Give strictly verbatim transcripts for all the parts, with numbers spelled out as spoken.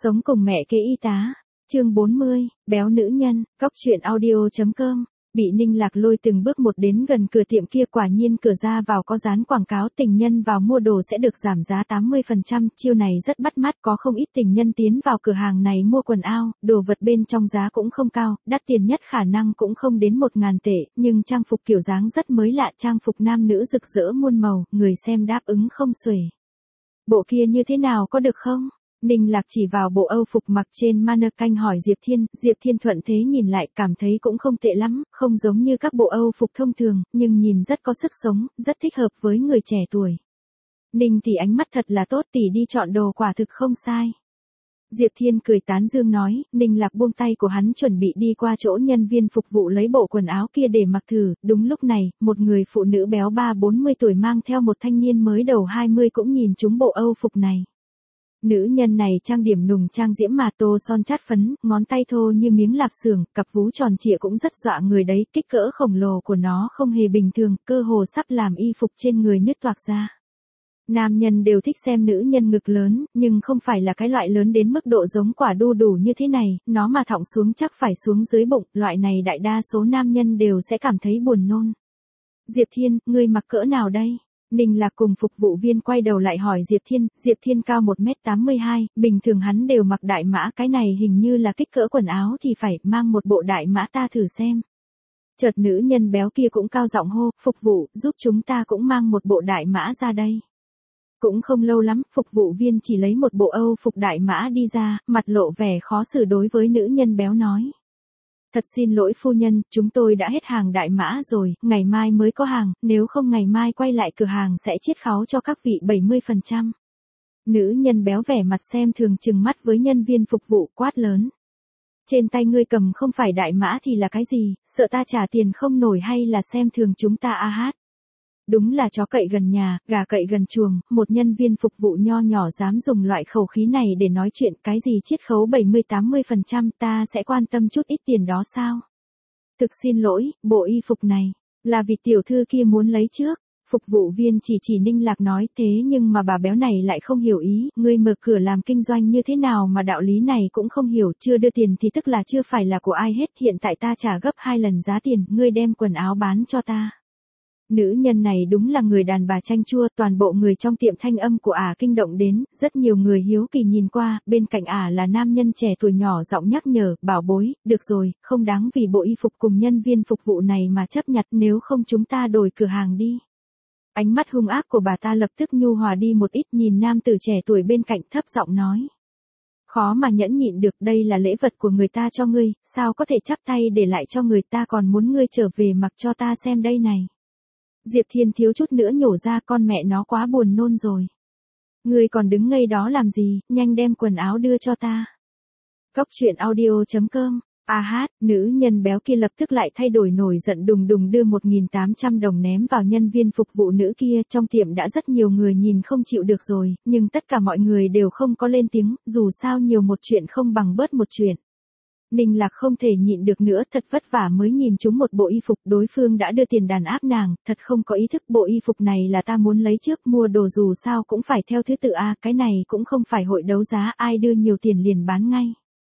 Sống cùng mẹ kế y tá. Chương bốn mươi, béo nữ nhân, cóc truyện audio chấm com. Bị Ninh Lạc lôi từng bước một đến gần cửa tiệm kia, quả nhiên cửa ra vào có dán quảng cáo tình nhân vào mua đồ sẽ được giảm giá tám mươi phần trăm, chiêu này rất bắt mắt, có không ít tình nhân tiến vào cửa hàng này mua quần áo, đồ vật bên trong giá cũng không cao, đắt tiền nhất khả năng cũng không đến một ngàn tệ, nhưng trang phục kiểu dáng rất mới lạ, trang phục nam nữ rực rỡ muôn màu, người xem đáp ứng không xuể. Bộ kia như thế nào, có được không? Ninh Lạc chỉ vào bộ Âu phục mặc trên mannequin hỏi Diệp Thiên, Diệp Thiên thuận thế nhìn lại, cảm thấy cũng không tệ lắm, không giống như các bộ Âu phục thông thường, nhưng nhìn rất có sức sống, rất thích hợp với người trẻ tuổi. Ninh tỷ ánh mắt thật là tốt, tỷ đi chọn đồ quả thực không sai. Diệp Thiên cười tán dương nói. Ninh Lạc buông tay của hắn chuẩn bị đi qua chỗ nhân viên phục vụ lấy bộ quần áo kia để mặc thử, đúng lúc này, một người phụ nữ béo ba bốn mươi tuổi mang theo một thanh niên mới đầu hai mươi cũng nhìn trúng bộ Âu phục này. Nữ nhân này trang điểm nùng trang diễm mà tô son chát phấn, ngón tay thô như miếng lạp xưởng, cặp vú tròn trịa cũng rất dọa người đấy, kích cỡ khổng lồ của nó không hề bình thường, cơ hồ sắp làm y phục trên người nứt toạc ra. Nam nhân đều thích xem nữ nhân ngực lớn, nhưng không phải là cái loại lớn đến mức độ giống quả đu đủ như thế này, nó mà thõng xuống chắc phải xuống dưới bụng, loại này đại đa số nam nhân đều sẽ cảm thấy buồn nôn. Diệp Thiên, ngươi mặc cỡ nào đây? Ninh Lạc cùng phục vụ viên quay đầu lại hỏi Diệp Thiên, Diệp Thiên cao một mét tám mươi hai, bình thường hắn đều mặc đại mã, cái này hình như là kích cỡ quần áo thì phải mang một bộ đại mã ta thử xem. Chợt nữ nhân béo kia cũng cao giọng hô, phục vụ, giúp chúng ta cũng mang một bộ đại mã ra đây. Cũng không lâu lắm, phục vụ viên chỉ lấy một bộ Âu phục đại mã đi ra, mặt lộ vẻ khó xử đối với nữ nhân béo nói. Thật xin lỗi phu nhân, chúng tôi đã hết hàng đại mã rồi, ngày mai mới có hàng, nếu không ngày mai quay lại cửa hàng sẽ chiết khấu cho các vị bảy mươi phần trăm. Nữ nhân béo vẻ mặt xem thường trừng mắt với nhân viên phục vụ quát lớn. Trên tay ngươi cầm không phải đại mã thì là cái gì, sợ ta trả tiền không nổi hay là xem thường chúng ta a hát. Đúng là chó cậy gần nhà, gà cậy gần chuồng, một nhân viên phục vụ nho nhỏ dám dùng loại khẩu khí này để nói chuyện, cái gì chiết khấu bảy mươi tám mươi phần trăm, ta sẽ quan tâm chút ít tiền đó sao? Thực xin lỗi, bộ y phục này, là vì tiểu thư kia muốn lấy trước. Phục vụ viên chỉ chỉ Ninh Lạc nói, thế nhưng mà bà béo này lại không hiểu ý, ngươi mở cửa làm kinh doanh như thế nào mà đạo lý này cũng không hiểu, chưa đưa tiền thì tức là chưa phải là của ai hết, hiện tại ta trả gấp hai lần giá tiền, ngươi đem quần áo bán cho ta. Nữ nhân này đúng là người đàn bà chanh chua, toàn bộ người trong tiệm thanh âm của ả kinh động đến, rất nhiều người hiếu kỳ nhìn qua, bên cạnh ả là nam nhân trẻ tuổi nhỏ giọng nhắc nhở, bảo bối, được rồi, không đáng vì bộ y phục cùng nhân viên phục vụ này mà chấp nhặt, nếu không chúng ta đổi cửa hàng đi. Ánh mắt hung ác của bà ta lập tức nhu hòa đi một ít, nhìn nam tử trẻ tuổi bên cạnh thấp giọng nói. Khó mà nhẫn nhịn được, đây là lễ vật của người ta cho ngươi, sao có thể chắp tay để lại cho người ta, còn muốn ngươi trở về mặc cho ta xem đây này. Diệp Thiên thiếu chút nữa nhổ ra, con mẹ nó quá buồn nôn rồi. Ngươi còn đứng ngây đó làm gì, nhanh đem quần áo đưa cho ta. Cóc truyện audio chấm com. A hát, nữ nhân béo kia lập tức lại thay đổi nổi giận đùng đùng đưa một nghìn tám trăm đồng ném vào nhân viên phục vụ nữ kia, trong tiệm đã rất nhiều người nhìn không chịu được rồi, nhưng tất cả mọi người đều không có lên tiếng, dù sao nhiều một chuyện không bằng bớt một chuyện. Ninh Lạc không thể nhịn được nữa, thật vất vả mới nhìn chúng một bộ y phục, đối phương đã đưa tiền đàn áp nàng, thật không có ý thức, bộ y phục này là ta muốn lấy trước, mua đồ dù sao cũng phải theo thứ tự a, cái này cũng không phải hội đấu giá, ai đưa nhiều tiền liền bán ngay.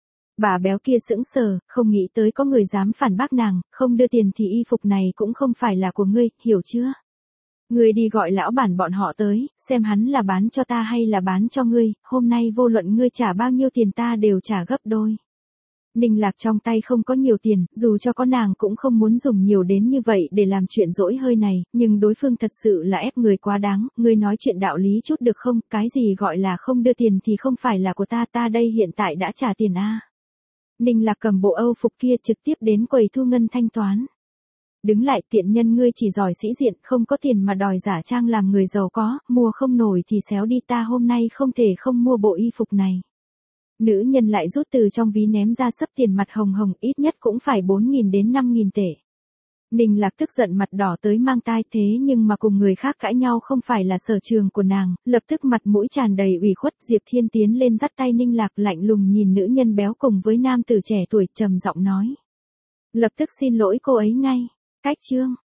Bà béo kia sững sờ, không nghĩ tới có người dám phản bác nàng, không đưa tiền thì y phục này cũng không phải là của ngươi, hiểu chưa? Ngươi đi gọi lão bản bọn họ tới, xem hắn là bán cho ta hay là bán cho ngươi, hôm nay vô luận ngươi trả bao nhiêu tiền ta đều trả gấp đôi. Ninh Lạc trong tay không có nhiều tiền, dù cho có nàng cũng không muốn dùng nhiều đến như vậy để làm chuyện dỗi hơi này, nhưng đối phương thật sự là ép người quá đáng, ngươi nói chuyện đạo lý chút được không, cái gì gọi là không đưa tiền thì không phải là của ta, ta đây hiện tại đã trả tiền a. Ninh Lạc cầm bộ Âu phục kia trực tiếp đến quầy thu ngân thanh toán. Đứng lại, tiện nhân, ngươi chỉ giỏi sĩ diện, không có tiền mà đòi giả trang làm người giàu có, mua không nổi thì xéo đi, ta hôm nay không thể không mua bộ y phục này. Nữ nhân lại rút từ trong ví ném ra sấp tiền, mặt hồng hồng, ít nhất cũng phải bốn nghìn đến năm nghìn tệ. Ninh Lạc tức giận mặt đỏ tới mang tai, thế nhưng mà cùng người khác cãi nhau không phải là sở trường của nàng, lập tức mặt mũi tràn đầy ủy khuất. Diệp Thiên tiến lên dắt tay Ninh Lạc, lạnh lùng nhìn nữ nhân béo cùng với nam tử trẻ tuổi, trầm giọng nói. Lập tức xin lỗi cô ấy ngay. Cách chương.